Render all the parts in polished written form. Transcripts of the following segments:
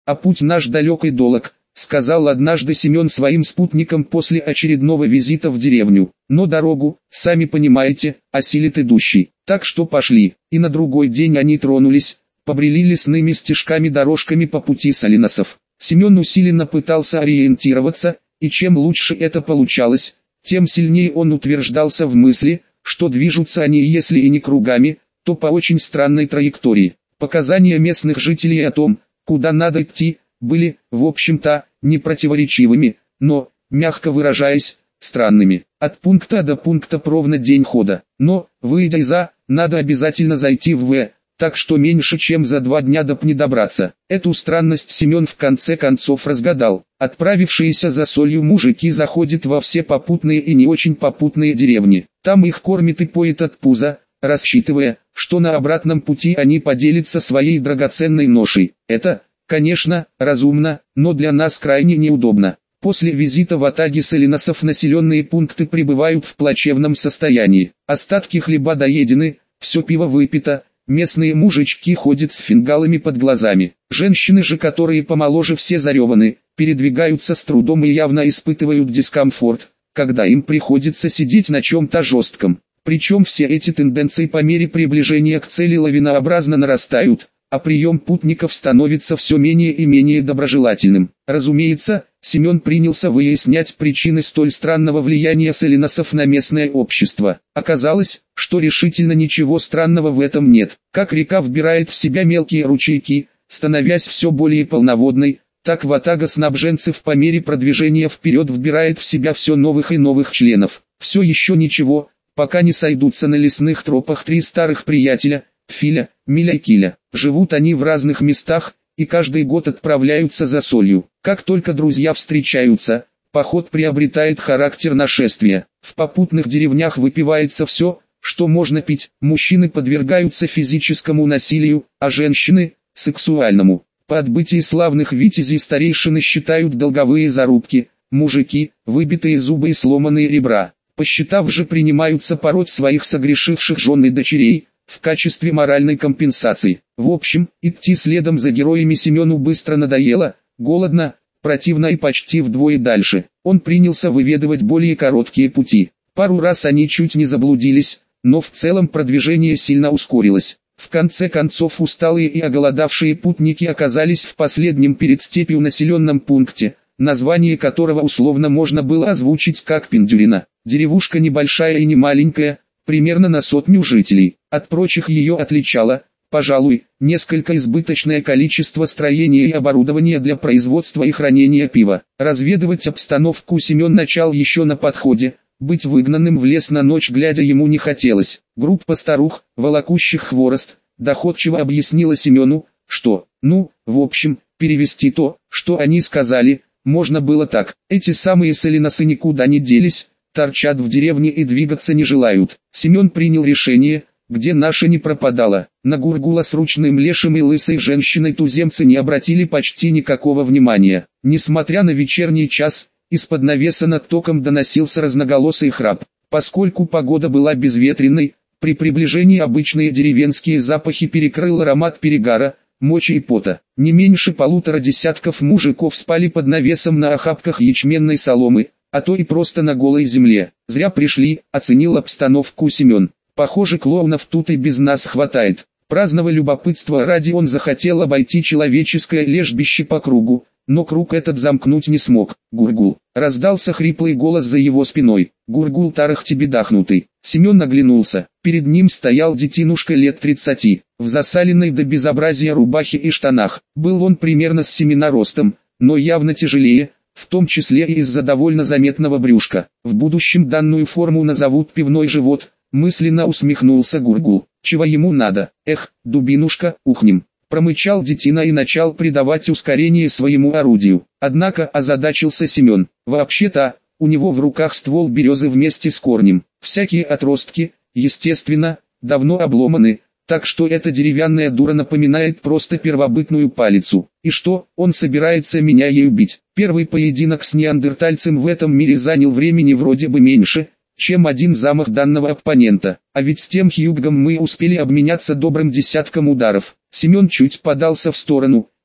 а путь наш далек и долог, сказал однажды Семен своим спутникам после очередного визита в деревню. Но дорогу, сами понимаете, осилит идущий. Так что пошли. И на другой день они тронулись, побрели лесными стежками-дорожками по пути соленосов. Семен усиленно пытался ориентироваться, и чем лучше это получалось, тем сильнее он утверждался в мысли, что движутся они если и не кругами, то по очень странной траектории. Показания местных жителей о том, куда надо идти, были, в общем-то, не противоречивыми, но, мягко выражаясь, странными. От пункта А до пункта ровно день хода. Но, выйдя из А, надо обязательно зайти в В, так что меньше чем за 2 дня до П не добраться. Эту странность Семен в конце концов разгадал. Отправившиеся за солью мужики заходят во все попутные и не очень попутные деревни. Там их кормит и поет от пуза, рассчитывая, что на обратном пути они поделятся своей драгоценной ношей. Это, конечно, разумно, но для нас крайне неудобно. После визита в Атаге соленосов населенные пункты пребывают в плачевном состоянии. Остатки хлеба доедены, все пиво выпито, местные мужички ходят с фингалами под глазами. Женщины же, которые помоложе, все зареваны, передвигаются с трудом и явно испытывают дискомфорт, когда им приходится сидеть на чем-то жестком. Причем все эти тенденции по мере приближения к цели лавинообразно нарастают, а прием путников становится все менее и менее доброжелательным. Разумеется, Семен принялся выяснять причины столь странного влияния соленосов на местное общество. Оказалось, что решительно ничего странного в этом нет. Как река вбирает в себя мелкие ручейки, становясь все более полноводной, так ватага снабженцев по мере продвижения вперед вбирает в себя все новых и новых членов. Все еще ничего, пока не сойдутся на лесных тропах 3 старых приятеля, Филя, Миля и Киля. Живут они в разных местах, и каждый год отправляются за солью. Как только друзья встречаются, поход приобретает характер нашествия. В попутных деревнях выпивается все, что можно пить. Мужчины подвергаются физическому насилию, а женщины – сексуальному. По отбытии славных витязей старейшины считают долговые зарубки, мужики – выбитые зубы и сломанные ребра. Посчитав же, принимаются пороть своих согрешивших жен и дочерей, в качестве моральной компенсации. В общем, идти следом за героями Семену быстро надоело, голодно, противно и почти вдвое дальше. Он принялся выведывать более короткие пути. Пару раз они чуть не заблудились, но в целом продвижение сильно ускорилось. В конце концов усталые и оголодавшие путники оказались в последнем перед степью населенном пункте, название которого условно можно было озвучить как Пиндюрина. Деревушка небольшая и не маленькая, примерно на 100 жителей. От прочих ее отличало, пожалуй, несколько избыточное количество строения и оборудования для производства и хранения пива. Разведывать обстановку Семен начал еще на подходе, быть выгнанным в лес на ночь глядя ему не хотелось. Группа старух, волокущих хворост, доходчиво объяснила Семену, что, в общем, перевести то, что они сказали, можно было так. Эти самые соленосы никуда не делись, торчат в деревне и двигаться не желают. Семен принял решение, где наша не пропадала. На Гургула с ручным лешим и лысой женщиной туземцы не обратили почти никакого внимания. Несмотря на вечерний час, из-под навеса над током доносился разноголосый храп. Поскольку погода была безветренной, при приближении обычные деревенские запахи перекрыл аромат перегара, мочи и пота. Не меньше 1,5 десятков мужиков спали под навесом на охапках ячменной соломы, а то и просто на голой земле. Зря пришли, оценил обстановку Семен. Похоже, клоунов тут и без нас хватает. Праздного любопытства ради он захотел обойти человеческое лежбище по кругу, но круг этот замкнуть не смог. Гургул. Раздался хриплый голос за его спиной. Гургул тарахтебедахнутый. Семен оглянулся. Перед ним стоял детинушка лет 30, в засаленной до безобразия рубахе и штанах. Был он примерно с Семена ростом, но явно тяжелее, в том числе и из-за довольно заметного брюшка. В будущем данную форму назовут пивной живот, мысленно усмехнулся Гургул. Чего ему надо? Эх, дубинушка, ухнем. Промычал детина и начал придавать ускорение своему орудию. Однако озадачился Семен. Вообще-то, у него в руках ствол березы вместе с корнем. Всякие отростки, естественно, давно обломаны, так что эта деревянная дура напоминает просто первобытную палицу. И что, он собирается меня ею бить? Первый поединок с неандертальцем в этом мире занял времени вроде бы меньше, чем один замах данного оппонента. А ведь с тем Хьюгом мы успели обменяться добрым десятком ударов. Семен чуть подался в сторону,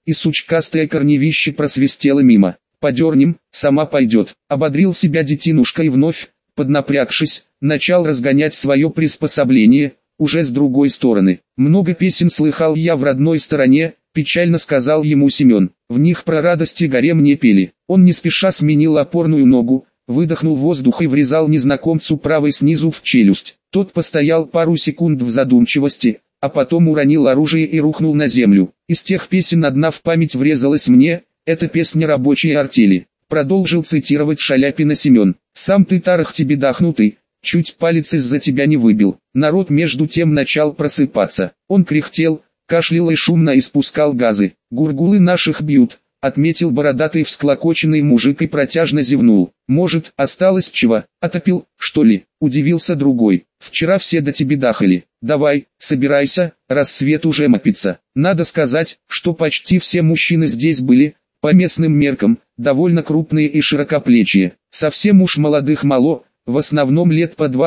и сучкастое корневище просвистело мимо. «Подернем, сама пойдет», — ободрил себя детинушка и вновь, поднапрягшись, начал разгонять свое приспособление, уже с другой стороны. «Много песен слыхал я в родной стороне», — печально сказал ему Семен. «В них про радости гарем не пели». Он не спеша сменил опорную ногу, выдохнул воздух и врезал незнакомцу правой снизу в челюсть. Тот постоял пару секунд в задумчивости, а потом уронил оружие и рухнул на землю. «Из тех песен одна в память врезалась мне, это песня рабочей артели», — продолжил цитировать Шаляпина Семен. «Сам ты, Тарах, тебе дохнутый, чуть палец из-за тебя не выбил». Народ между тем начал просыпаться. Он кряхтел, кашлял и шумно испускал газы. «Гургулы наших бьют», — отметил бородатый всклокоченный мужик и протяжно зевнул. «Может, осталось чего? Отопил, что ли?» — удивился другой. «Вчера все до тебя дахали. Давай, собирайся, рассвет уже мопится». Надо сказать, что почти все мужчины здесь были, по местным меркам, довольно крупные и широкоплечие. Совсем уж молодых мало, в основном лет по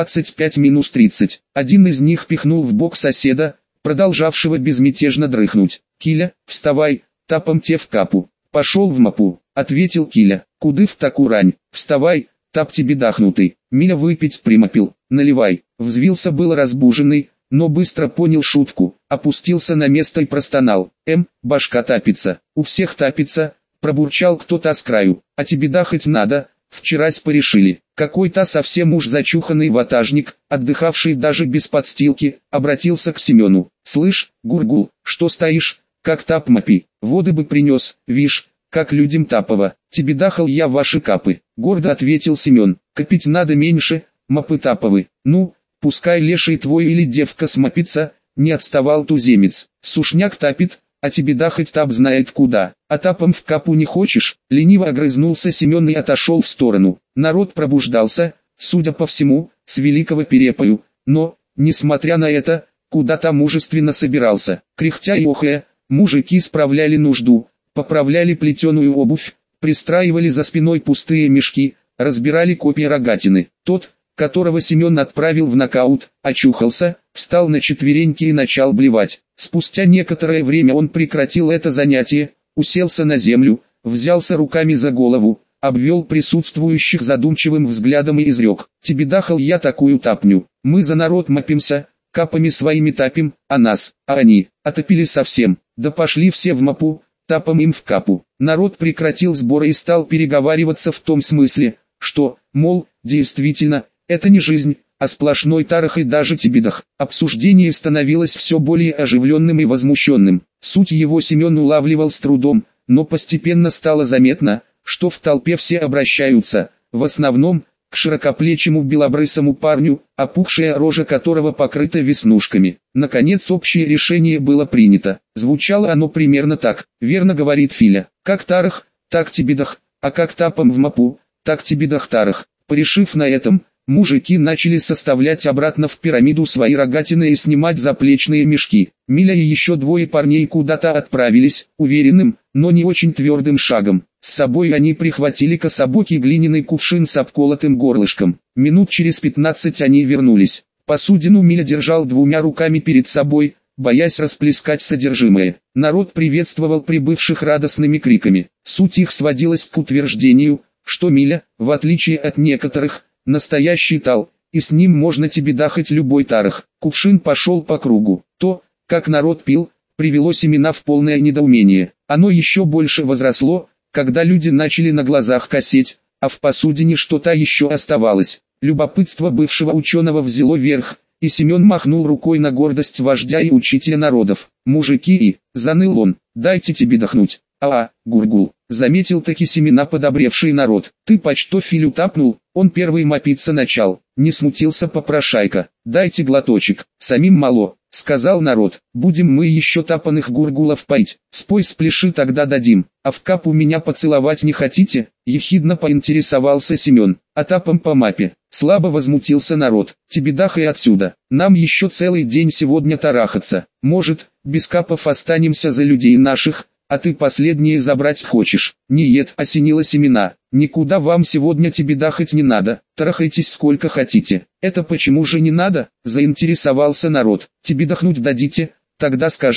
25-30. Один из них пихнул в бок соседа, продолжавшего безмятежно дрыхнуть. «Киля, вставай, тапом те в капу». «Пошел в мапу», — ответил Киля. «Куды в таку рань? Вставай, тап тебе дохнутый». Миля выпить примопил. «Наливай». Взвился был разбуженный, но быстро понял шутку, опустился на место и простонал. Башка тапится». «У всех тапится», — пробурчал кто-то с краю. «А тебе дахать надо, вчерась порешили». Какой-то совсем уж зачуханный ватажник, отдыхавший даже без подстилки, обратился к Семену. «Слышь, Гургул, что стоишь, как тап мопи, воды бы принес, вишь, как людям тапово». «Тебе дахал я ваши капы», — гордо ответил Семен. «Копить надо меньше, мопы таповы». «Ну, пускай леший твой или девка смопится», — не отставал туземец. «Сушняк тапит, а тебе дахать тап знает куда. А тапом в капу не хочешь?» Лениво огрызнулся Семен и отошел в сторону. Народ пробуждался, судя по всему, с великого перепою, но, несмотря на это, куда-то мужественно собирался. Кряхтя и охая, мужики справляли нужду, поправляли плетеную обувь, пристраивали за спиной пустые мешки, разбирали копья рогатины. Тот, которого Семен отправил в нокаут, очухался, встал на четвереньки и начал блевать. Спустя некоторое время он прекратил это занятие, уселся на землю, взялся руками за голову, обвел присутствующих задумчивым взглядом и изрек: «Тебе дахал я такую тапню, мы за народ мопимся, капами своими тапим, а нас, а они, отопили совсем, да пошли все в мопу, тапом им в капу». Народ прекратил сборы и стал переговариваться в том смысле, что, мол, действительно, это не жизнь, а сплошной тарах и даже тебедах. Обсуждение становилось все более оживленным и возмущенным. Суть его Семен улавливал с трудом, но постепенно стало заметно, что в толпе все обращаются, в основном, к широкоплечему белобрысому парню, опухшая рожа которого покрыта веснушками. Наконец общее решение было принято. Звучало оно примерно так: «Верно говорит Филя, как тарах, так тебедах, а как тапом в мапу, так тебедах тарах». Порешив на этом, мужики начали составлять обратно в пирамиду свои рогатины и снимать заплечные мешки. Миля и еще двое парней куда-то отправились, уверенным, но не очень твердым шагом. С собой они прихватили кособокий глиняный кувшин с обколотым горлышком. Минут через 15 они вернулись. Посудину Миля держал двумя руками перед собой, боясь расплескать содержимое. Народ приветствовал прибывших радостными криками. Суть их сводилась к утверждению, что Миля, в отличие от некоторых, настоящий тал, и с ним можно тебе дахать любой тарах. Кувшин пошел по кругу. То, как народ пил, привело Семена в полное недоумение. Оно еще больше возросло, когда люди начали на глазах косеть, а в посудине что-то еще оставалось. Любопытство бывшего ученого взяло верх, и Семен махнул рукой на гордость вождя и учителя народов. «Мужики и», — заныл он, — «дайте тебе дохнуть». Гургул, заметил таки Семена подобревший народ. «Ты почто Филю тапнул?» Он первый мопиться начал. Не смутился попрошайка. «Дайте глоточек, самим мало», — сказал народ. «Будем мы еще тапаных гургулов поить. Спой спляши тогда дадим. А в капу меня поцеловать не хотите?» Ехидно поинтересовался Семен. «А тапом по мапе». Слабо возмутился народ. «Тебе дахай отсюда. Нам еще целый день сегодня тарахаться. Может, без капов останемся за людей наших, а ты последнее забрать хочешь?» «Нет», — осенило Семена. «Никуда вам сегодня тебе дахать не надо, тарахайтесь сколько хотите». «Это почему же не надо?» — заинтересовался народ. «Тебе дохнуть дадите? Тогда скажу.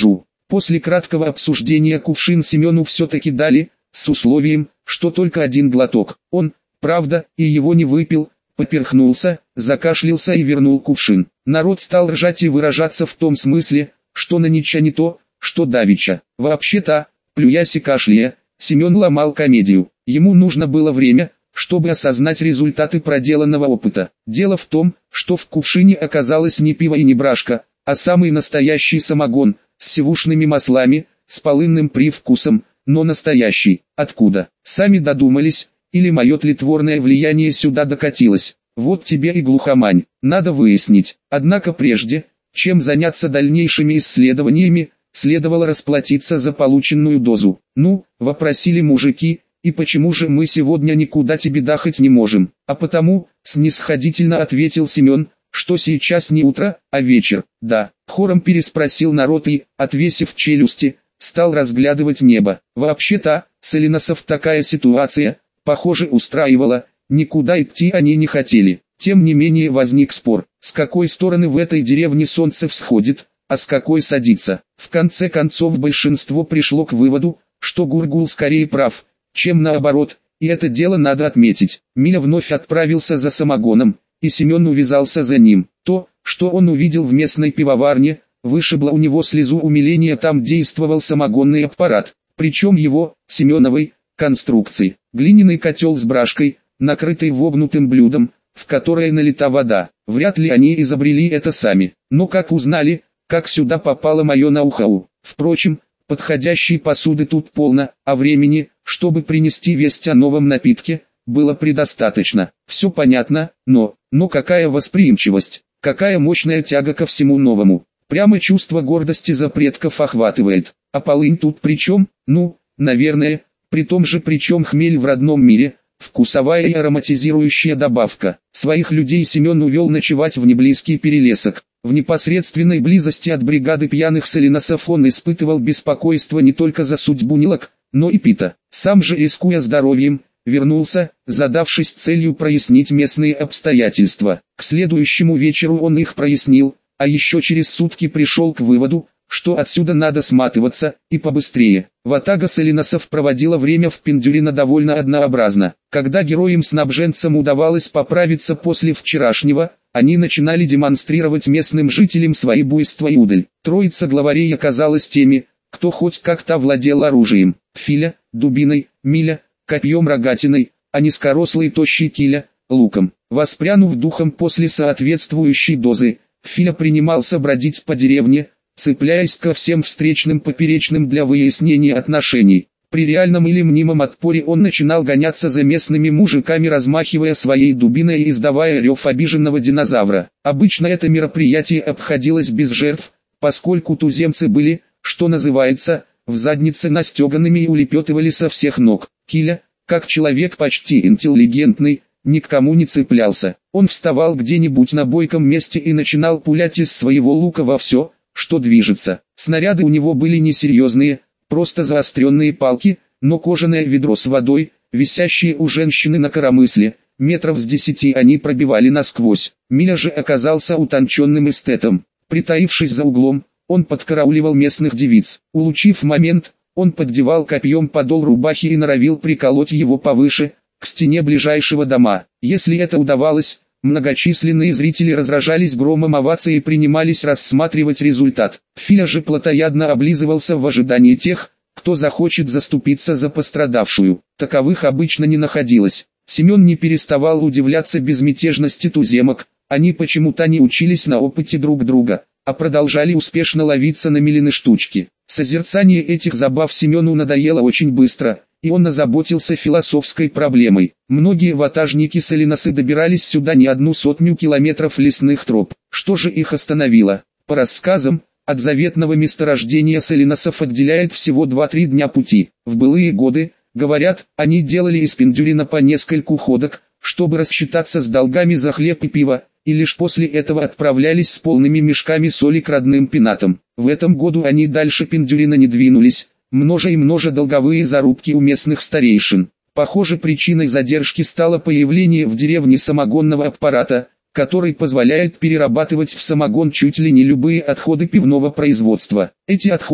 После краткого обсуждения кувшин Семену все-таки дали, с условием, что только один глоток. Он, правда, и его не выпил, поперхнулся, закашлялся и вернул кувшин. Народ стал ржать и выражаться в том смысле, что на нича не то, что давеча. Вообще-то, плюясь и кашляя, Семен ломал комедию. Ему нужно было время, чтобы осознать результаты проделанного опыта. Дело в том, что в кувшине оказалось не пиво и не брашка, а самый настоящий самогон, с сивушными маслами, с полынным привкусом, но настоящий. Откуда? Сами додумались, или мое тлетворное влияние сюда докатилось? Вот тебе и глухомань, надо выяснить. Однако прежде, чем заняться дальнейшими исследованиями, следовало расплатиться за полученную дозу. «Ну, — вопросили мужики, — и почему же мы сегодня никуда тебе дахать не можем?» «А потому, — снисходительно ответил Семен, — что сейчас не утро, а вечер». «Да», — хором переспросил народ и, отвесив челюсти, стал разглядывать небо. Вообще-то, соленосов такая ситуация, похоже, устраивала, никуда идти они не хотели. Тем не менее возник спор, с какой стороны в этой деревне солнце всходит, а с какой садится. В конце концов большинство пришло к выводу, что Гургул скорее прав, чем наоборот, и это дело надо отметить. Миля вновь отправился за самогоном, и Семен увязался за ним. То, что он увидел в местной пивоварне, вышибло у него слезу умиления. Там действовал самогонный аппарат, причем его, Семеновой, конструкции. Глиняный котел с брашкой, накрытый вогнутым блюдом, в которое налита вода. Вряд ли они изобрели это сами, но как узнали, как сюда попало мое ноу-хау. Впрочем, подходящей посуды тут полно, а времени, чтобы принести весть о новом напитке, было предостаточно. Все понятно, но какая восприимчивость, какая мощная тяга ко всему новому. Прямо чувство гордости за предков охватывает. А полынь тут при чем? Ну, наверное, при том же причем хмель в родном мире, вкусовая и ароматизирующая добавка. Своих людей Семен увел ночевать в неблизкий перелесок. В непосредственной близости от бригады пьяных соленосов он испытывал беспокойство не только за судьбу Нилок, но и Пита. Сам же, рискуя здоровьем, вернулся, задавшись целью прояснить местные обстоятельства. К следующему вечеру он их прояснил, а еще через сутки пришел к выводу, что отсюда надо сматываться, и побыстрее. Ватага соленосов проводила время в Пиндюрино довольно однообразно. Когда героям-снабженцам удавалось поправиться после вчерашнего, они начинали демонстрировать местным жителям свои буйства и удаль. Троица главарей оказалась теми, кто хоть как-то владел оружием. Филя, дубиной, Миля, копьем-рогатиной, а низкорослый тощий Киля, луком. Воспрянув духом после соответствующей дозы, Филя принимался бродить по деревне, цепляясь ко всем встречным поперечным для выяснения отношений. При реальном или мнимом отпоре он начинал гоняться за местными мужиками, размахивая своей дубиной и издавая рев обиженного динозавра. Обычно это мероприятие обходилось без жертв, поскольку туземцы были, что называется, в заднице настеганными и улепетывали со всех ног. Киля, как человек почти интеллигентный, ни к кому не цеплялся. Он вставал где-нибудь на бойком месте и начинал пулять из своего лука во все, что движется. Снаряды у него были несерьезные, просто заостренные палки, но кожаное ведро с водой, висящее у женщины на коромысле, метров с 10 они пробивали насквозь. Миля же оказался утонченным эстетом. Притаившись за углом, он подкарауливал местных девиц. Улучив момент, он поддевал копьем подол рубахи и норовил приколоть его повыше, к стене ближайшего дома. Если это удавалось, многочисленные зрители разражались громом оваций и принимались рассматривать результат. Филя же плотоядно облизывался в ожидании тех, кто захочет заступиться за пострадавшую. Таковых обычно не находилось. Семен не переставал удивляться безмятежности туземок, они почему-то не учились на опыте друг друга, а продолжали успешно ловиться на Милины штучки. Созерцание этих забав Семену надоело очень быстро, и он озаботился философской проблемой. Многие ватажники-соленосы добирались сюда не 100 километров лесных троп. Что же их остановило? По рассказам, от заветного месторождения соленосов отделяет всего 2-3 дня пути. В былые годы, говорят, они делали из Пиндюрина по нескольку ходок, чтобы рассчитаться с долгами за хлеб и пиво, и лишь после этого отправлялись с полными мешками соли к родным пенатам. В этом году они дальше Пиндюрина не двинулись, множе долговые зарубки у местных старейшин. Похоже, причиной задержки стало появление в деревне самогонного аппарата, который позволяет перерабатывать в самогон чуть ли не любые отходы пивного производства. Эти отходы,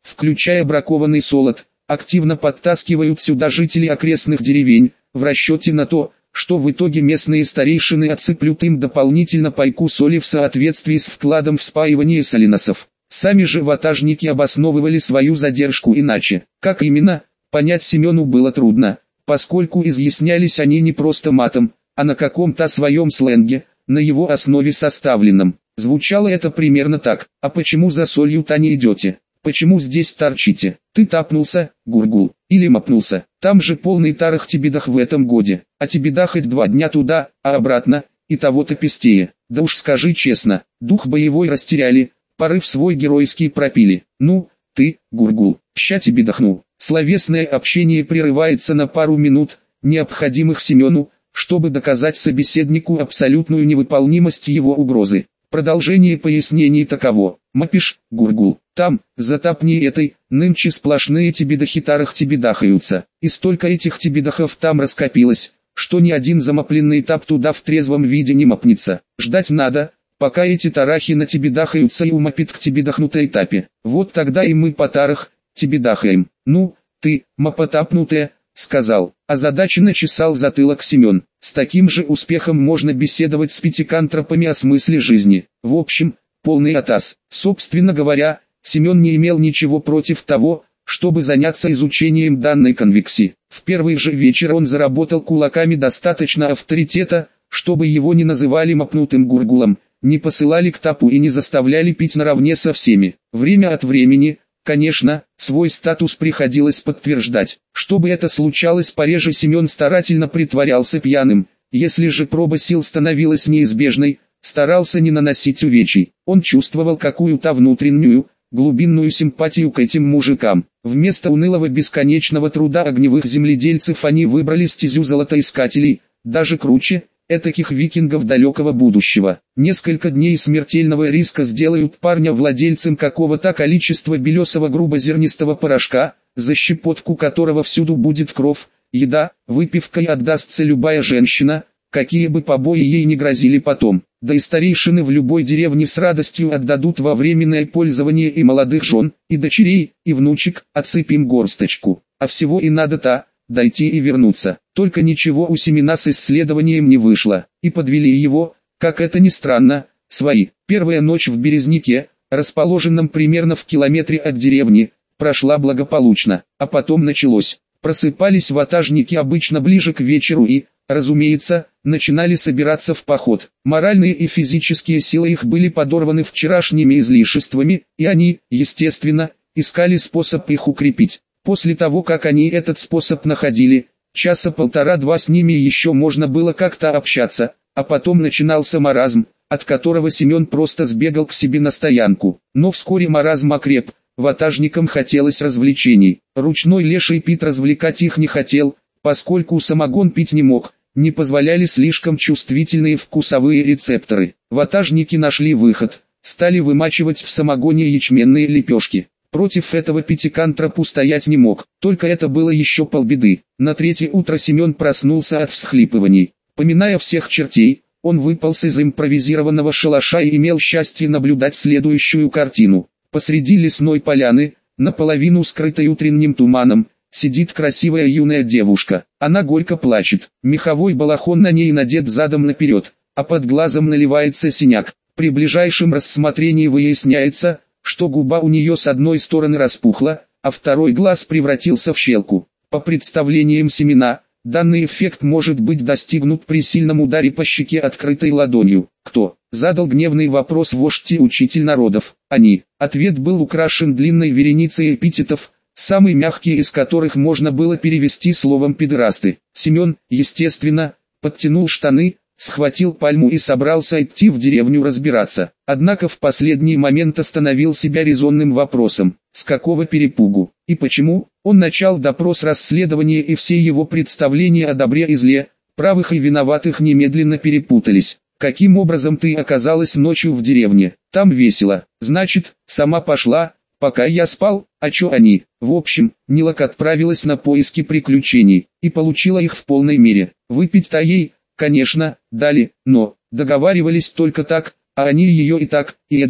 включая бракованный солод, активно подтаскивают сюда жителей окрестных деревень, в расчете на то, что в итоге местные старейшины отсыплют им дополнительно пайку соли в соответствии с вкладом в спаивание соленосов. Сами же ватажники обосновывали свою задержку иначе. Как именно, понять Семену было трудно, поскольку изъяснялись они не просто матом, а на каком-то своем сленге, на его основе составленном. Звучало это примерно так: «А почему за солью-то не идете? Почему здесь торчите? Ты тапнулся, Гургул, или мапнулся? Там же полный тарах Тебедах в этом годе, а тебе хоть 2 дня туда, а обратно, и того-то пестее. Да уж скажи честно, дух боевой растеряли, порыв свой геройский пропили. Ну, ты, Гургул, ща тебе дохну». Словесное общение прерывается на пару минут, необходимых Семену, чтобы доказать собеседнику абсолютную невыполнимость его угрозы. Продолжение пояснений таково: «Мапиш, Гургул, там, за тапней этой, нынче сплошные тебедахи-тарах тебедахаются, и столько этих тебедахов там раскопилось, что ни один замапленный тап туда в трезвом виде не мапнется. Ждать надо, пока эти тарахи на тебедахаются и умапит к тебедахнутой тапе. Вот тогда и мы по тарах тебедахаем». «Ну, ты, мапотапнутая», — сказал, озадаченно чесал затылок Семен. С таким же успехом можно беседовать с пятикантропами о смысле жизни. В общем, полный атас. Собственно говоря, Семен не имел ничего против того, чтобы заняться изучением данной конвекции. В первый же вечер он заработал кулаками достаточно авторитета, чтобы его не называли мапнутым Гургулом, не посылали к тапу и не заставляли пить наравне со всеми. Время от времени, конечно, свой статус приходилось подтверждать. Чтобы это случалось пореже, Семен старательно притворялся пьяным. Если же проба сил становилась неизбежной, старался не наносить увечий. Он чувствовал какую-то внутреннюю, глубинную симпатию к этим мужикам. Вместо унылого бесконечного труда огневых земледельцев они выбрали стезю золотоискателей, даже круче, этаких викингов далекого будущего. Несколько дней смертельного риска сделают парня владельцем какого-то количества белесого грубозернистого порошка, за щепотку которого всюду будет кровь, еда, выпивка и отдастся любая женщина, какие бы побои ей не грозили потом. Да и старейшины в любой деревне с радостью отдадут во временное пользование и молодых жен, и дочерей, и внучек, отсыпем горсточку. А всего и надо-то дойти и вернуться. Только ничего у Семена с исследованием не вышло, и подвели его, как это ни странно, свои. Первая ночь в Березняке, расположенном примерно в километре от деревни, прошла благополучно, а потом началось. Просыпались ватажники обычно ближе к вечеру и, разумеется, начинали собираться в поход. Моральные и физические силы их были подорваны вчерашними излишествами, и они, естественно, искали способ их укрепить. После того, как они этот способ находили, часа полтора-два с ними еще можно было как-то общаться, а потом начинался маразм, от которого Семен просто сбегал к себе на стоянку. Но вскоре маразм окреп, ватажникам хотелось развлечений. Ручной леший Пит развлекать их не хотел, поскольку самогон пить не мог, не позволяли слишком чувствительные вкусовые рецепторы. Ватажники нашли выход, стали вымачивать в самогоне ячменные лепешки. Против этого пятикантроп устоять не мог, только это было еще полбеды. На третье утро Семен проснулся от всхлипываний. Поминая всех чертей, он выполз из импровизированного шалаша и имел счастье наблюдать следующую картину. Посреди лесной поляны, наполовину скрытой утренним туманом, сидит красивая юная девушка. Она горько плачет, меховой балахон на ней надет задом наперед, а под глазом наливается синяк. При ближайшем рассмотрении выясняется, что губа у нее с одной стороны распухла, а второй глаз превратился в щелку. По представлениям Семена, данный эффект может быть достигнут при сильном ударе по щеке открытой ладонью. Кто? Задал гневный вопрос вождь и учитель народов. Они. Ответ был украшен длинной вереницей эпитетов, самый мягкий из которых можно было перевести словом «пидорасты». Семен, естественно, подтянул штаны, схватил пальму и собрался идти в деревню разбираться. Однако в последний момент остановил себя резонным вопросом: с какого перепугу и почему? Он начал допрос расследования, и все его представления о добре и зле, правых и виноватых немедленно перепутались. Каким образом ты оказалась ночью в деревне? Там весело. Значит, сама пошла, пока я спал? А чё они? В общем, Нилок отправилась на поиски приключений, и получила их в полной мере. Выпить-то ей, конечно, дали, но договаривались только так, а они ее и так, и эдак,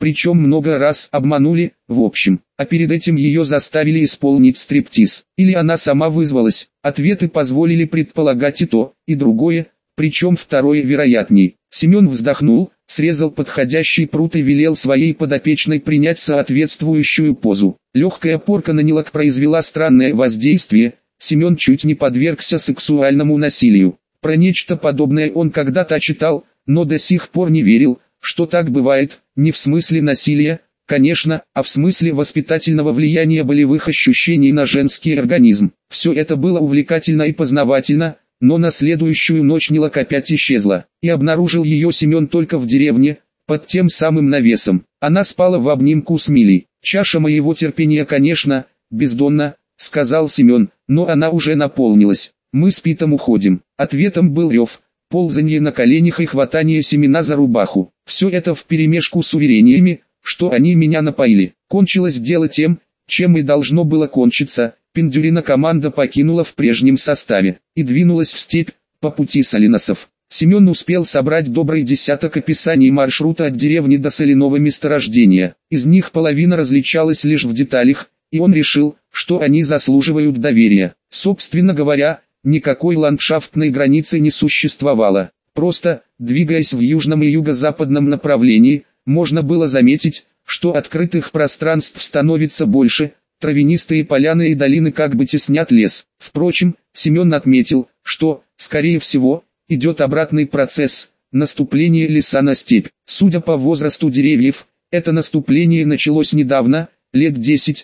причем много раз обманули, в общем, а перед этим ее заставили исполнить стриптиз. Или она сама вызвалась, ответы позволили предполагать и то, и другое, причем второе вероятней. Семен вздохнул, срезал подходящий прут и велел своей подопечной принять соответствующую позу. Легкая порка на нелок произвела странное воздействие, Семен чуть не подвергся сексуальному насилию. Про нечто подобное он когда-то читал, но до сих пор не верил, что так бывает, не в смысле насилия, конечно, а в смысле воспитательного влияния болевых ощущений на женский организм. Все это было увлекательно и познавательно, но на следующую ночь нелок опять исчезла, и обнаружил ее Семен только в деревне, под тем самым навесом. Она спала в обнимку с Милей. «Чаша моего терпения, конечно, бездонна», — сказал Семен, — «но она уже наполнилась. Мы с Питом уходим». Ответом был рев, ползанье на коленях и хватание Семена за рубаху. Все это вперемешку с уверениями, что они меня напоили. Кончилось дело тем, чем и должно было кончиться. Пиндюрина команда покинула в прежнем составе и двинулась в степь, по пути соленосов. Семен успел собрать добрый десяток описаний маршрута от деревни до соляного месторождения. Из них половина различалась лишь в деталях, и он решил, что они заслуживают доверия. Собственно говоря, никакой ландшафтной границы не существовало. Просто, двигаясь в южном и юго-западном направлении, можно было заметить, что открытых пространств становится больше, травянистые поляны и долины как бы теснят лес. Впрочем, Семен отметил, что, скорее всего, идет обратный процесс – наступление леса на степь. Судя по возрасту деревьев, это наступление началось недавно, лет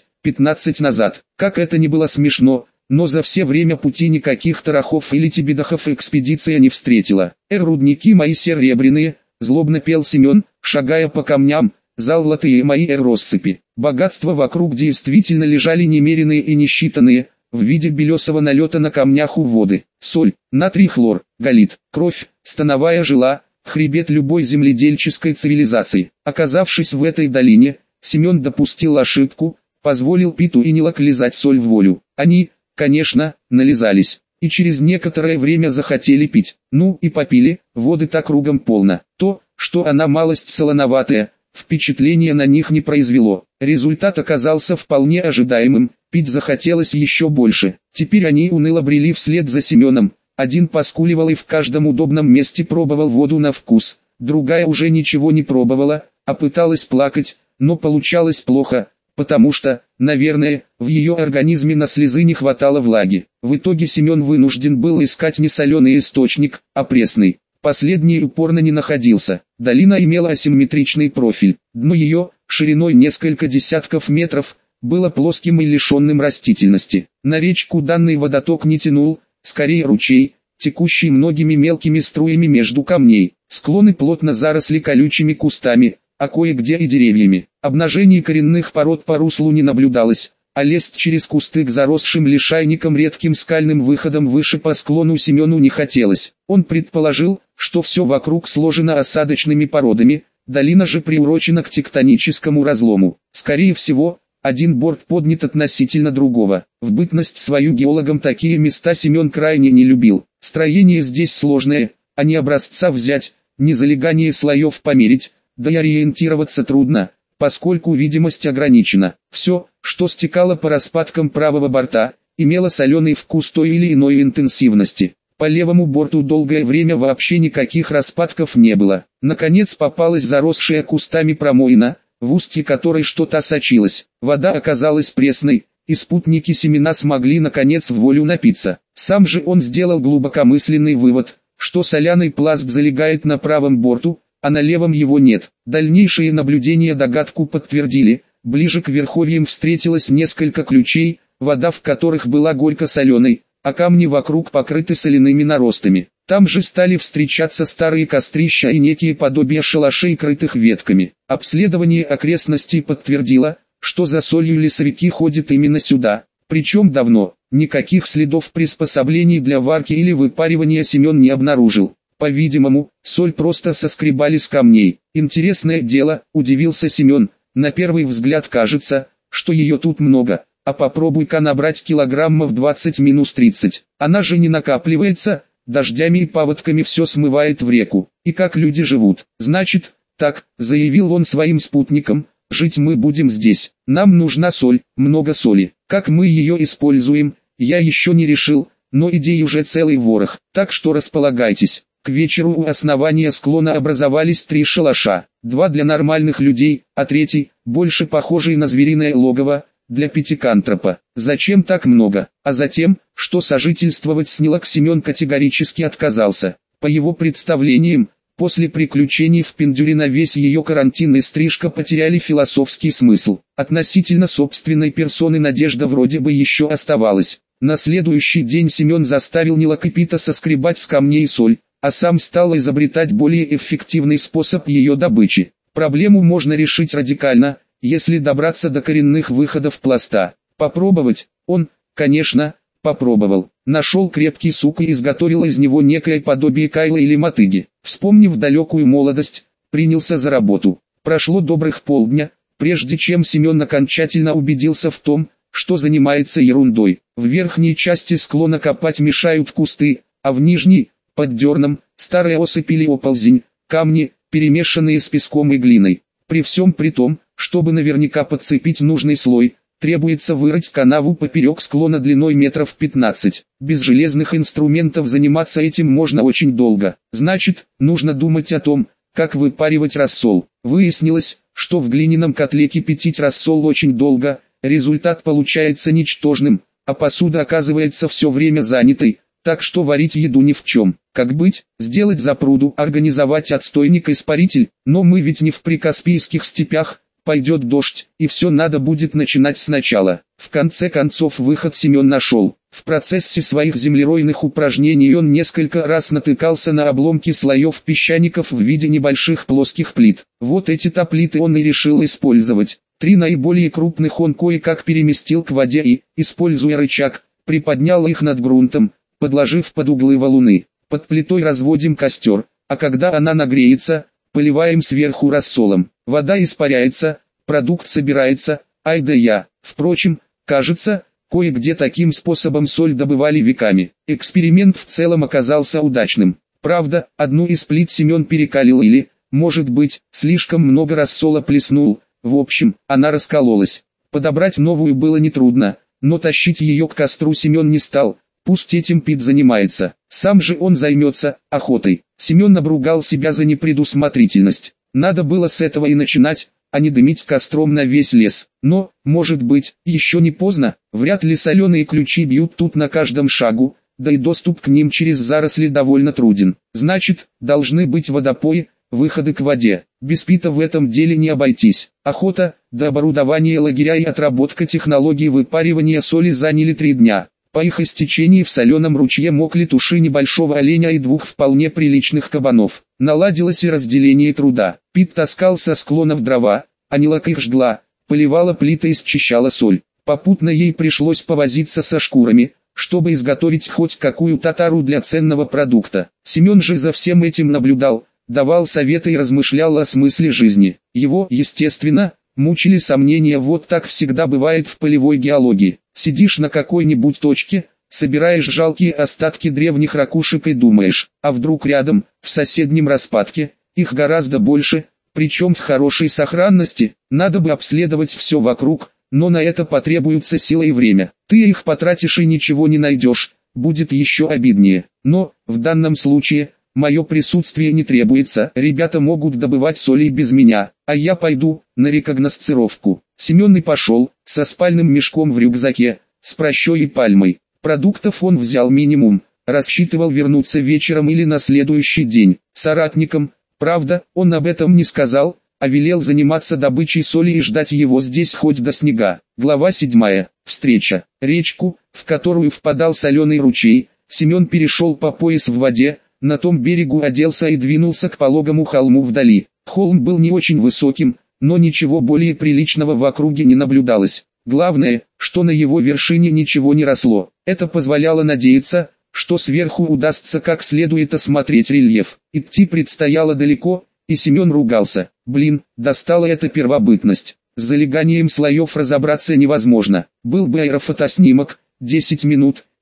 10-15 назад. Как это ни было смешно, но за все время пути никаких тарахов или тибидахов экспедиция не встретила. «Рудники мои серебряные», — злобно пел Семен, шагая по камням, «золотые мои россыпи». Богатства вокруг действительно лежали немеренные и несчитанные, в виде белесого налета на камнях у воды. Соль, натрий, хлор, галит, кровь, становая жила, хребет любой земледельческой цивилизации. Оказавшись в этой долине, Семен допустил ошибку, позволил Питу и нелок лизать соль в волю. Они, конечно, нализались, и через некоторое время захотели пить. Ну и попили, воды-то кругом полно. То, что она малость солоноватая, впечатление на них не произвело. Результат оказался вполне ожидаемым, пить захотелось еще больше. Теперь они уныло брели вслед за Семеном. Один поскуливал и в каждом удобном месте пробовал воду на вкус, другая уже ничего не пробовала, а пыталась плакать, но получалось плохо, потому что, наверное, в ее организме на слезы не хватало влаги. В итоге Семен вынужден был искать не соленый источник, а пресный. Последний упорно не находился. Долина имела асимметричный профиль. Дно ее, шириной несколько десятков метров, было плоским и лишенным растительности. На речку данный водоток не тянул, скорее ручей, текущий многими мелкими струями между камней. Склоны плотно заросли колючими кустами, а кое-где и деревьями. Обнажений коренных пород по руслу не наблюдалось, а лезть через кусты к заросшим лишайникам редким скальным выходом выше по склону Семену не хотелось. Он предположил, что все вокруг сложено осадочными породами, долина же приурочена к тектоническому разлому. Скорее всего, один борт поднят относительно другого. В бытность свою геологом такие места Семен крайне не любил. Строение здесь сложное, а не образца взять, не залегание слоев померить, да и ориентироваться трудно, поскольку видимость ограничена. Все, что стекало по распадкам правого борта, имело соленый вкус той или иной интенсивности. По левому борту долгое время вообще никаких распадков не было. Наконец попалась заросшая кустами промоина, в устье которой что-то сочилось. Вода оказалась пресной, и спутники Семена смогли наконец в волю напиться. Сам же он сделал глубокомысленный вывод, что соляный пласт залегает на правом борту, а на левом его нет. Дальнейшие наблюдения догадку подтвердили. Ближе к верховьям встретилось несколько ключей, вода в которых была горько-соленой, а камни вокруг покрыты соляными наростами. Там же стали встречаться старые кострища и некие подобия шалашей, крытых ветками. Обследование окрестностей подтвердило, что за солью лесовики ходят именно сюда, причем давно. Никаких следов приспособлений для варки или выпаривания Семен не обнаружил. По-видимому, соль просто соскребали с камней. Интересное дело, удивился Семен, на первый взгляд кажется, что ее тут много. А попробуй-ка набрать килограммов 20-30. Она же не накапливается, дождями и паводками все смывает в реку. И как люди живут? Значит, «Так», — заявил он своим спутникам, — «жить мы будем здесь. Нам нужна соль, много соли. Как мы ее используем, я еще не решил, но идей уже целый ворох, так что располагайтесь». К вечеру у основания склона образовались 3 шалаша, 2 для нормальных людей, а третий, больше похожий на звериное логово, для пятикантропа. Зачем так много? А затем, что сожительствовать с Нилок Семен категорически отказался. По его представлениям, после приключений в Пиндюрино весь ее карантин и стрижка потеряли философский смысл. Относительно собственной персоны надежда вроде бы еще оставалась. На следующий день Семен заставил Нилок и Пита соскребать с камней соль, а сам стал изобретать более эффективный способ ее добычи. Проблему можно решить радикально, если добраться до коренных выходов пласта. Попробовать, он, конечно, попробовал. Нашел крепкий сук и изготовил из него некое подобие кайла или мотыги. Вспомнив далекую молодость, принялся за работу. Прошло добрых полдня, прежде чем Семен окончательно убедился в том, что занимается ерундой. В верхней части склона копать мешают кусты, а в нижней, под дерном, старые осыпи или оползень, камни, перемешанные с песком и глиной. При всем при том, чтобы наверняка подцепить нужный слой, требуется вырыть канаву поперек склона длиной метров 15. Без железных инструментов заниматься этим можно очень долго. Значит, нужно думать о том, как выпаривать рассол. Выяснилось, что в глиняном котле кипятить рассол очень долго, результат получается ничтожным, а посуда оказывается все время занятой, так что варить еду ни в чем. Как быть? Сделать запруду, организовать отстойник-испаритель, но мы ведь не в прикаспийских степях. Пойдет дождь, и все надо будет начинать сначала. В конце концов выход Семен нашел. В процессе своих землеройных упражнений он несколько раз натыкался на обломки слоев песчаников в виде небольших плоских плит. Вот эти-то плиты он и решил использовать. 3 наиболее крупных он кое-как переместил к воде и, используя рычаг, приподнял их над грунтом, подложив под углы валуны. Под плитой разводим костер, а когда она нагреется, поливаем сверху рассолом. Вода испаряется, продукт собирается, ай да я. Впрочем, кажется, кое-где таким способом соль добывали веками. Эксперимент в целом оказался удачным. Правда, одну из плит Семен перекалил или, может быть, слишком много рассола плеснул. В общем, она раскололась. Подобрать новую было нетрудно, но тащить ее к костру Семен не стал. Пусть этим Пит занимается. Сам же он займется охотой. Семен обругал себя за непредусмотрительность. Надо было с этого и начинать, а не дымить костром на весь лес. Но, может быть, еще не поздно. Вряд ли соленые ключи бьют тут на каждом шагу, да и доступ к ним через заросли довольно труден. Значит, должны быть водопои, выходы к воде. Без Пита в этом деле не обойтись. Охота, до оборудования лагеря и отработка технологий выпаривания соли заняли 3 дня. По их истечении в соленом ручье мокли туши небольшого оленя и 2 вполне приличных кабанов. Наладилось и разделение труда. Пит таскал со склонов дрова, а Нилок их жгла, поливала плиты и счищала соль. Попутно ей пришлось повозиться со шкурами, чтобы изготовить хоть какую-то тару для ценного продукта. Семен же за всем этим наблюдал, давал советы и размышлял о смысле жизни. Его, естественно, мучили сомнения. Вот так всегда бывает в полевой геологии. Сидишь на какой-нибудь точке, собираешь жалкие остатки древних ракушек и думаешь, а вдруг рядом, в соседнем распадке, их гораздо больше, причем в хорошей сохранности. Надо бы обследовать все вокруг, но на это потребуется сила и время. Ты их потратишь и ничего не найдешь, будет еще обиднее. Но, в данном случае, мое присутствие не требуется, ребята могут добывать соль и без меня, а я пойду на рекогносцировку. Семен и пошел, со спальным мешком в рюкзаке, с прощой и пальмой. Продуктов он взял минимум, рассчитывал вернуться вечером или на следующий день. Соратникам, правда, он об этом не сказал, а велел заниматься добычей соли и ждать его здесь хоть до снега. Глава 7. Встреча. Речку, в которую впадал соленый ручей, Семен перешел по пояс в воде, на том берегу оделся и двинулся к пологому холму вдали. Холм был не очень высоким, но ничего более приличного в округе не наблюдалось. Главное, что на его вершине ничего не росло. Это позволяло надеяться, что сверху удастся как следует осмотреть рельеф. Идти предстояло далеко, и Семен ругался. Блин, достала эта первобытность. С залеганием слоев разобраться невозможно. Был бы аэрофотоснимок, 10 минут,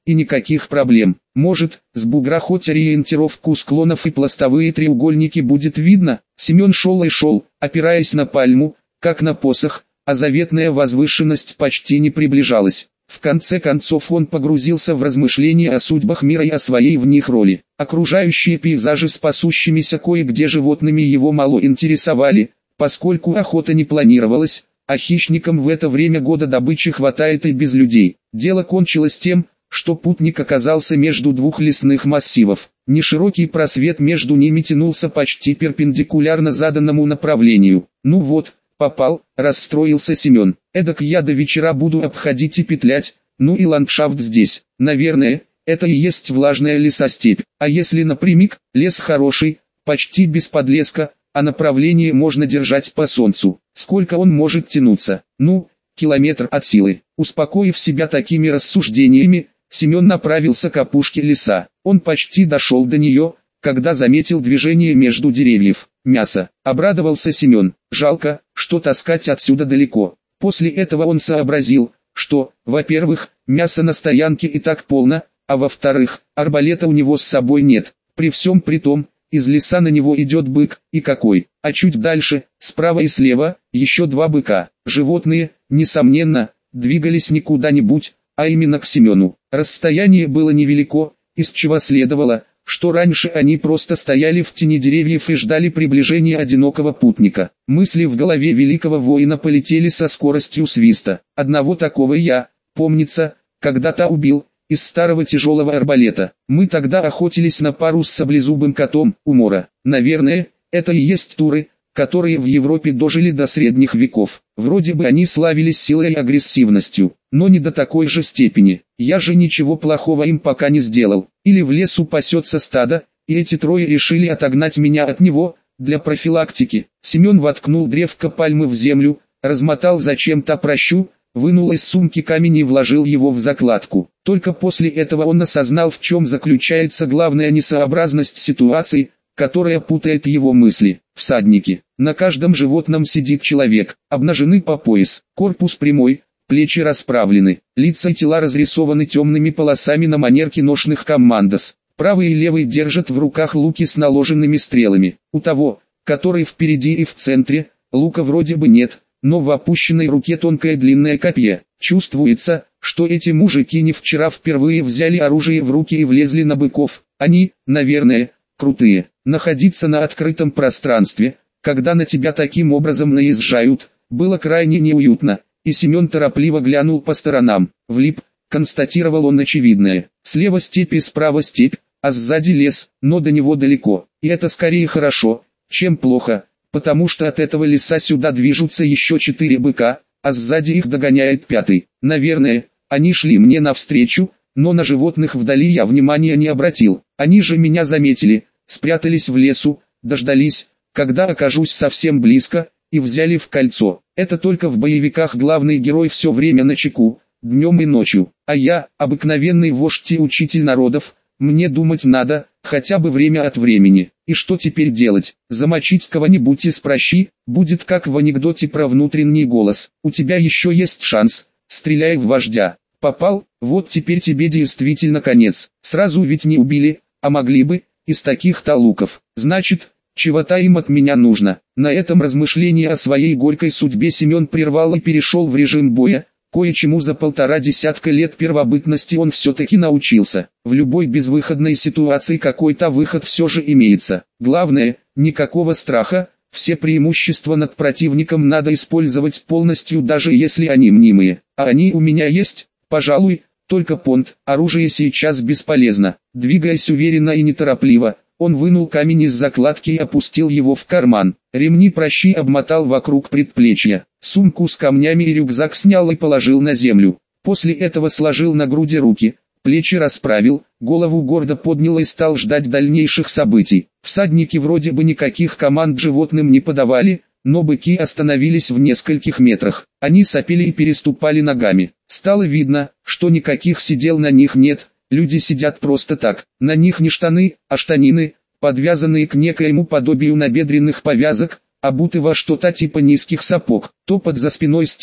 и никаких проблем. Может, с бугра хоть ориентировку склонов и пластовые треугольники будет видно? Семен шел и шел, опираясь на пальму, как на посох, а заветная возвышенность почти не приближалась. В конце концов он погрузился в размышления о судьбах мира и о своей в них роли. Окружающие пейзажи с пасущимися кое-где животными его мало интересовали, поскольку охота не планировалась, а хищникам в это время года добычи хватает и без людей. Дело кончилось тем, что путник оказался между двух лесных массивов. Неширокий просвет между ними тянулся почти перпендикулярно заданному направлению. «Ну вот, попал», — расстроился Семен. «Эдак я до вечера буду обходить и петлять, ну и ландшафт здесь. Наверное, это и есть влажная лесостепь. А если напрямик, лес хороший, почти без подлеска, а направление можно держать по солнцу. Сколько он может тянуться? Ну, километр от силы». Успокоив себя такими рассуждениями, Семен направился к опушке леса. Он почти дошел до нее, когда заметил движение между деревьев. «Мясо», — обрадовался Семен. «Жалко, что таскать отсюда далеко». После этого он сообразил, что, во-первых, мяса на стоянке и так полно, а во-вторых, арбалета у него с собой нет. При всем при том, из леса на него идет бык, и какой. А чуть дальше, справа и слева, еще два быка. Животные, несомненно, двигались не куда-нибудь, а именно к Семену. Расстояние было невелико, из чего следовало, что раньше они просто стояли в тени деревьев и ждали приближения одинокого путника. Мысли в голове великого воина полетели со скоростью свиста. Одного такого я, помнится, когда-то убил, из старого тяжелого арбалета. Мы тогда охотились на пару с саблезубым котом, у Мора. Наверное, это и есть туры, которые в Европе дожили до средних веков. Вроде бы они славились силой и агрессивностью, но не до такой же степени. Я же ничего плохого им пока не сделал. Или в лесу пасется стадо, и эти трое решили отогнать меня от него, для профилактики. Семен воткнул древко пальмы в землю, размотал зачем-то пращу, вынул из сумки камень и вложил его в закладку. Только после этого он осознал, в чем заключается главная несообразность ситуации, которая путает его мысли. Всадники. На каждом животном сидит человек, обнажены по пояс, корпус прямой, плечи расправлены, лица и тела разрисованы темными полосами на манер киношных командос. Правый и левый держат в руках луки с наложенными стрелами. У того, который впереди и в центре, лука вроде бы нет, но в опущенной руке тонкое длинное копье. Чувствуется, что эти мужики не вчера впервые взяли оружие в руки и влезли на быков. Они, наверное, крутые. Находиться на открытом пространстве, когда на тебя таким образом наезжают, было крайне неуютно, и Семен торопливо глянул по сторонам. Влип, констатировал он очевидное. Слева степь и справа степь, а сзади лес, но до него далеко. И это скорее хорошо, чем плохо, потому что от этого леса сюда движутся еще 4 быка, а сзади их догоняет 5-й. Наверное, они шли мне навстречу, но на животных вдали я внимания не обратил. Они же меня заметили, спрятались в лесу, дождались, когда окажусь совсем близко, и взяли в кольцо. Это только в боевиках главный герой все время начеку, днем и ночью. А я, обыкновенный вождь и учитель народов, мне думать надо, хотя бы время от времени. И что теперь делать? Замочить кого-нибудь из пращи, будет как в анекдоте про внутренний голос. У тебя еще есть шанс, стреляй в вождя. Попал, вот теперь тебе действительно конец. Сразу ведь не убили, а могли бы, из таких-то луков. Значит, чего-то им от меня нужно. На этом размышление о своей горькой судьбе Семен прервал и перешел в режим боя. Кое-чему за 1,5 десятка лет первобытности он все-таки научился. В любой безвыходной ситуации какой-то выход все же имеется. Главное, никакого страха, все преимущества над противником надо использовать полностью, даже если они мнимые. А они у меня есть, пожалуй, только понт. Оружие сейчас бесполезно. Двигаясь уверенно и неторопливо, он вынул камень из закладки и опустил его в карман. Ремни пращи обмотал вокруг предплечья. Сумку с камнями и рюкзак снял и положил на землю. После этого сложил на груди руки, плечи расправил, голову гордо поднял и стал ждать дальнейших событий. Всадники вроде бы никаких команд животным не подавали, но быки остановились в нескольких метрах. Они сопели и переступали ногами. Стало видно, что никаких сидел на них нет, люди сидят просто так. На них не штаны, а штанины, подвязанные к некоему подобию набедренных повязок, обуты во что-то типа низких сапог. Топот за спиной стих,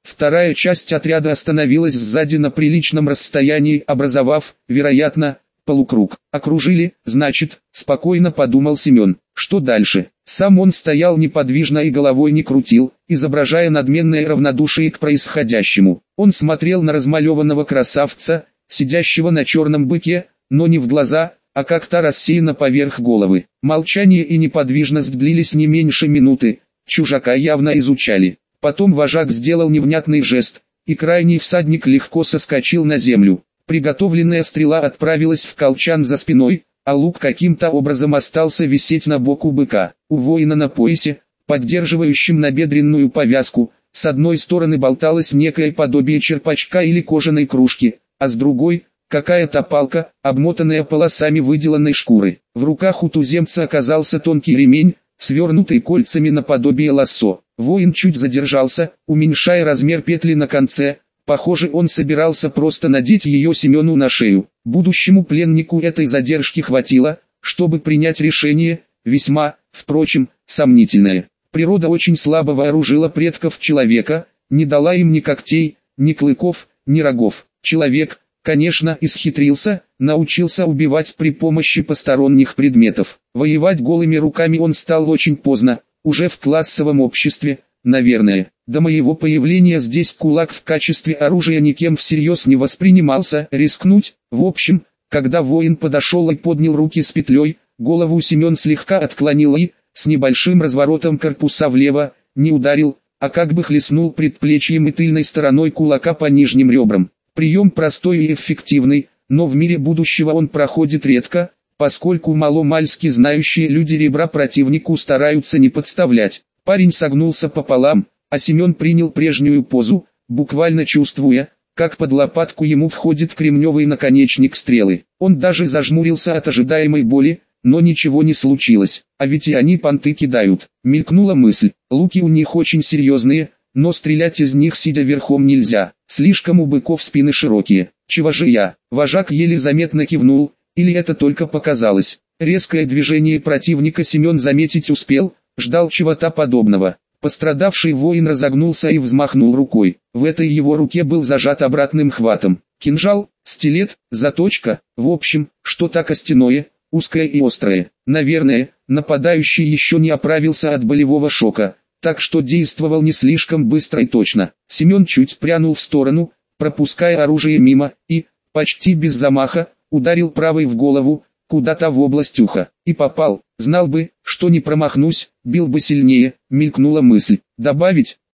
Вторая часть отряда остановилась сзади на приличном расстоянии, образовав, вероятно, полукруг. Окружили, значит, спокойно подумал Семен. Что дальше? Сам он стоял неподвижно и головой не крутил, изображая надменное равнодушие к происходящему. Он смотрел на размалеванного красавца, сидящего на черном быке, но не в глаза, а как-то рассеянно поверх головы. Молчание и неподвижность длились не меньше минуты, чужака явно изучали. Потом вожак сделал невнятный жест, и крайний всадник легко соскочил на землю. Приготовленная стрела отправилась в колчан за спиной, а лук каким-то образом остался висеть на боку быка. У воина на поясе, поддерживающем набедренную повязку, с одной стороны болталось некое подобие черпачка или кожаной кружки, а с другой – какая-то палка, обмотанная полосами выделанной шкуры. В руках у туземца оказался тонкий ремень, свернутый кольцами наподобие лассо. Воин чуть задержался, уменьшая размер петли на конце. Похоже, он собирался просто надеть ее Семену на шею. Будущему пленнику этой задержки хватило, чтобы принять решение, весьма, впрочем, сомнительное. Природа очень слабо вооружила предков человека, не дала им ни когтей, ни клыков, ни рогов. Человек, конечно, исхитрился, научился убивать при помощи посторонних предметов. Воевать голыми руками он стал очень поздно, уже в классовом обществе, наверное. До моего появления здесь кулак в качестве оружия никем всерьез не воспринимался. Рискнуть, в общем, когда воин подошел и поднял руки с петлей, голову Семен слегка отклонил и, с небольшим разворотом корпуса влево, не ударил, а как бы хлестнул предплечьем и тыльной стороной кулака по нижним ребрам. Прием простой и эффективный, но в мире будущего он проходит редко, поскольку маломальски знающие люди ребра противнику стараются не подставлять. Парень согнулся пополам, а Семен принял прежнюю позу, буквально чувствуя, как под лопатку ему входит кремневый наконечник стрелы. Он даже зажмурился от ожидаемой боли, но ничего не случилось. А ведь и они понты кидают. Мелькнула мысль, луки у них очень серьезные, но стрелять из них сидя верхом нельзя. Слишком у быков спины широкие. Чего же я? Вожак еле заметно кивнул, или это только показалось. Резкое движение противника Семен заметить успел, ждал чего-то подобного. Пострадавший воин разогнулся и взмахнул рукой. В этой его руке был зажат обратным хватом. Кинжал, стилет, заточка, в общем, что-то костяное, узкое и острое. Наверное, нападающий еще не оправился от болевого шока, так что действовал не слишком быстро и точно. Семен чуть прянул в сторону, пропуская оружие мимо, и, почти без замаха, ударил правой в голову, куда-то в область уха. И попал. Знал бы, что не промахнусь, бил бы сильнее, мелькнула мысль. Добавить,